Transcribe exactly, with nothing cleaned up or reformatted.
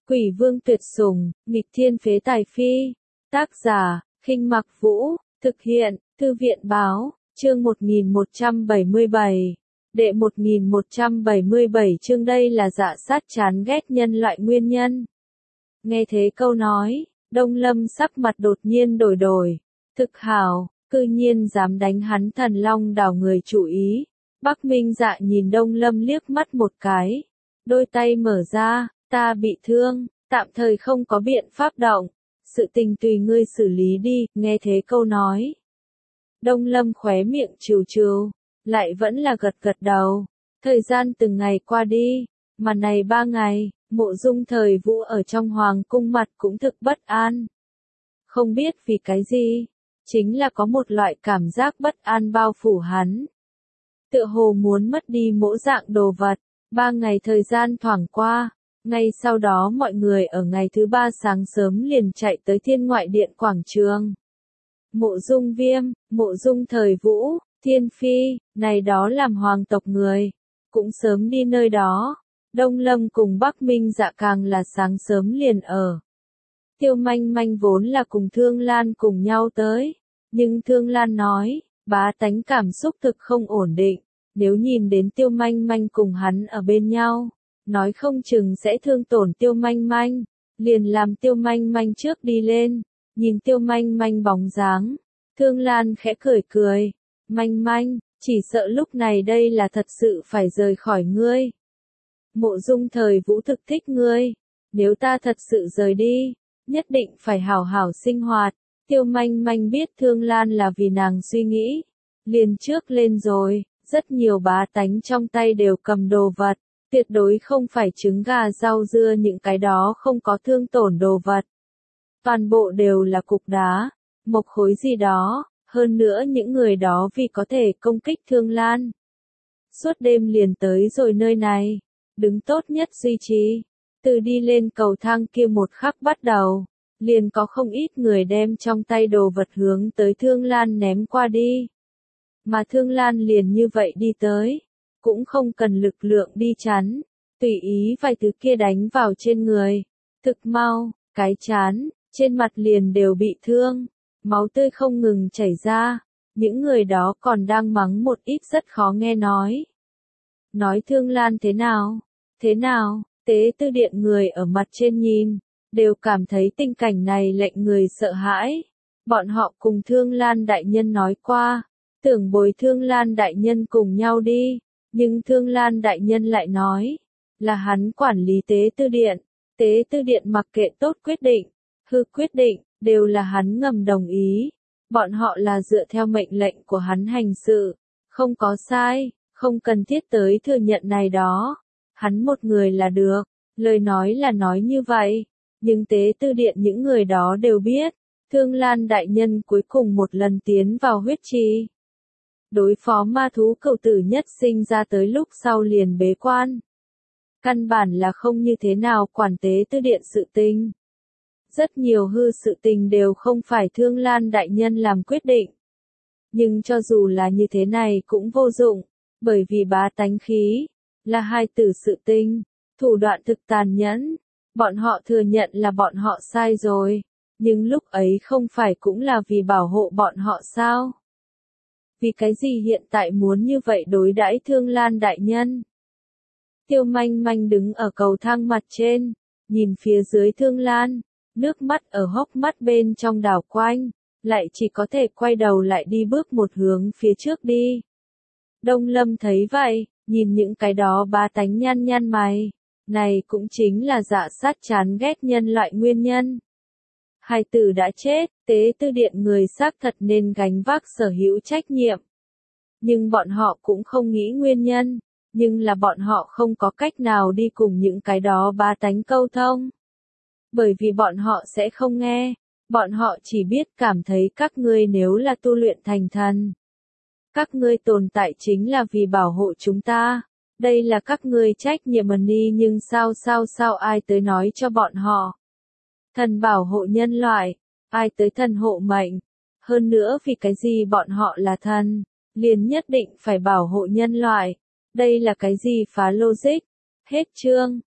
Quỷ vương tuyệt sủng, nghịch thiên phế tài phi. Tác giả, Khinh Mặc Vũ, thực hiện, Thư viện báo, chương một nghìn một trăm bảy mươi bảy. Đệ một nghìn một trăm bảy mươi bảy chương đây là dạ sát chán ghét nhân loại nguyên nhân. Nghe thế câu nói, Đông Lâm sắc mặt đột nhiên đổi đổi. Thực hảo, cư nhiên dám đánh hắn Thần Long đảo người chủ ý. Bắc Minh Dạ nhìn Đông Lâm liếc mắt một cái. Đôi tay mở ra, ta bị thương, tạm thời không có biện pháp động. Sự tình tùy ngươi xử lý đi, nghe thế câu nói. Đông Lâm khóe miệng trừ trừ, lại vẫn là gật gật đầu. Thời gian từng ngày qua đi, mà này ba ngày, Mộ Dung Thời Vũ ở trong hoàng cung mặt cũng thực bất an. Không biết vì cái gì, chính là có một loại cảm giác bất an bao phủ hắn. Tựa hồ muốn mất đi mỗi dạng đồ vật. Ba ngày thời gian thoảng qua, ngay sau đó mọi người ở ngày thứ ba sáng sớm liền chạy tới Thiên Ngoại Điện quảng trường. Mộ Dung Viêm, Mộ Dung Thời Vũ, Thiên Phi, này đó làm hoàng tộc người, cũng sớm đi nơi đó. Đông Lâm cùng Bắc Minh Dạ càng là sáng sớm liền ở. Tiêu Manh Manh vốn là cùng Thương Lan cùng nhau tới, nhưng Thương Lan nói, bá tánh cảm xúc thực không ổn định. Nếu nhìn đến Tiêu Manh Manh cùng hắn ở bên nhau, nói không chừng sẽ thương tổn Tiêu Manh Manh, liền làm Tiêu Manh Manh trước đi lên, nhìn Tiêu Manh Manh bóng dáng, Thương Lan khẽ cười cười, Manh Manh, chỉ sợ lúc này đây là thật sự phải rời khỏi ngươi. Mộ Dung Thời Vũ thực thích ngươi, nếu ta thật sự rời đi, nhất định phải hảo hảo sinh hoạt. Tiêu Manh Manh biết Thương Lan là vì nàng suy nghĩ, liền trước lên rồi. Rất nhiều bá tánh trong tay đều cầm đồ vật, tuyệt đối không phải trứng gà rau dưa những cái đó không có thương tổn đồ vật. Toàn bộ đều là cục đá, mộc khối gì đó, hơn nữa những người đó vì có thể công kích Thương Lan. Suốt đêm liền tới rồi nơi này, đứng tốt nhất duy trì, từ đi lên cầu thang kia một khắc bắt đầu, liền có không ít người đem trong tay đồ vật hướng tới Thương Lan ném qua đi. Mà Thương Lan liền như vậy đi tới, cũng không cần lực lượng đi chắn, tùy ý vài thứ kia đánh vào trên người. Thực mau, cái chán, trên mặt liền đều bị thương, máu tươi không ngừng chảy ra, những người đó còn đang mắng một ít rất khó nghe nói. Nói Thương Lan thế nào, thế nào, tế tư điện người ở mặt trên nhìn, đều cảm thấy tình cảnh này lệnh người sợ hãi. Bọn họ cùng Thương Lan đại nhân nói qua. Tưởng bồi Thương Lan đại nhân cùng nhau đi, nhưng Thương Lan đại nhân lại nói, là hắn quản lý tế tư điện, tế tư điện mặc kệ tốt quyết định, hư quyết định, đều là hắn ngầm đồng ý, bọn họ là dựa theo mệnh lệnh của hắn hành sự, không có sai, không cần thiết tới thừa nhận này đó, hắn một người là được, lời nói là nói như vậy, nhưng tế tư điện những người đó đều biết, Thương Lan đại nhân cuối cùng một lần tiến vào huyết trì. Đối phó ma thú cửu tử nhất sinh ra tới lúc sau liền bế quan. Căn bản là không như thế nào quản tế tư điện sự tình. Rất nhiều hư sự tình đều không phải Thương Lan đại nhân làm quyết định. Nhưng cho dù là như thế này cũng vô dụng, bởi vì bá tánh khí, là hai tử sự tình, thủ đoạn thực tàn nhẫn. Bọn họ thừa nhận là bọn họ sai rồi, nhưng lúc ấy không phải cũng là vì bảo hộ bọn họ sao? Vì cái gì hiện tại muốn như vậy đối đãi Thương Lan đại nhân? Tiêu Manh Manh đứng ở cầu thang mặt trên, nhìn phía dưới Thương Lan, nước mắt ở hốc mắt bên trong đảo quanh, lại chỉ có thể quay đầu lại đi bước một hướng phía trước đi. Đông Lâm thấy vậy, nhìn những cái đó bá tánh nhăn nhăn mày, này cũng chính là dạ sát chán ghét nhân loại nguyên nhân. Hai tử đã chết, tế tư điện người xác thật nên gánh vác sở hữu trách nhiệm. Nhưng bọn họ cũng không nghĩ nguyên nhân, nhưng là bọn họ không có cách nào đi cùng những cái đó bá tánh câu thông. Bởi vì bọn họ sẽ không nghe, bọn họ chỉ biết cảm thấy các ngươi nếu là tu luyện thành thần. Các ngươi tồn tại chính là vì bảo hộ chúng ta, đây là các ngươi trách nhiệm đi nhưng sao sao sao ai tới nói cho bọn họ. Thần bảo hộ nhân loại, ai tới thần hộ mệnh. Hơn nữa vì cái gì bọn họ là thần, liền nhất định phải bảo hộ nhân loại. Đây là cái gì phá logic. Hết chương.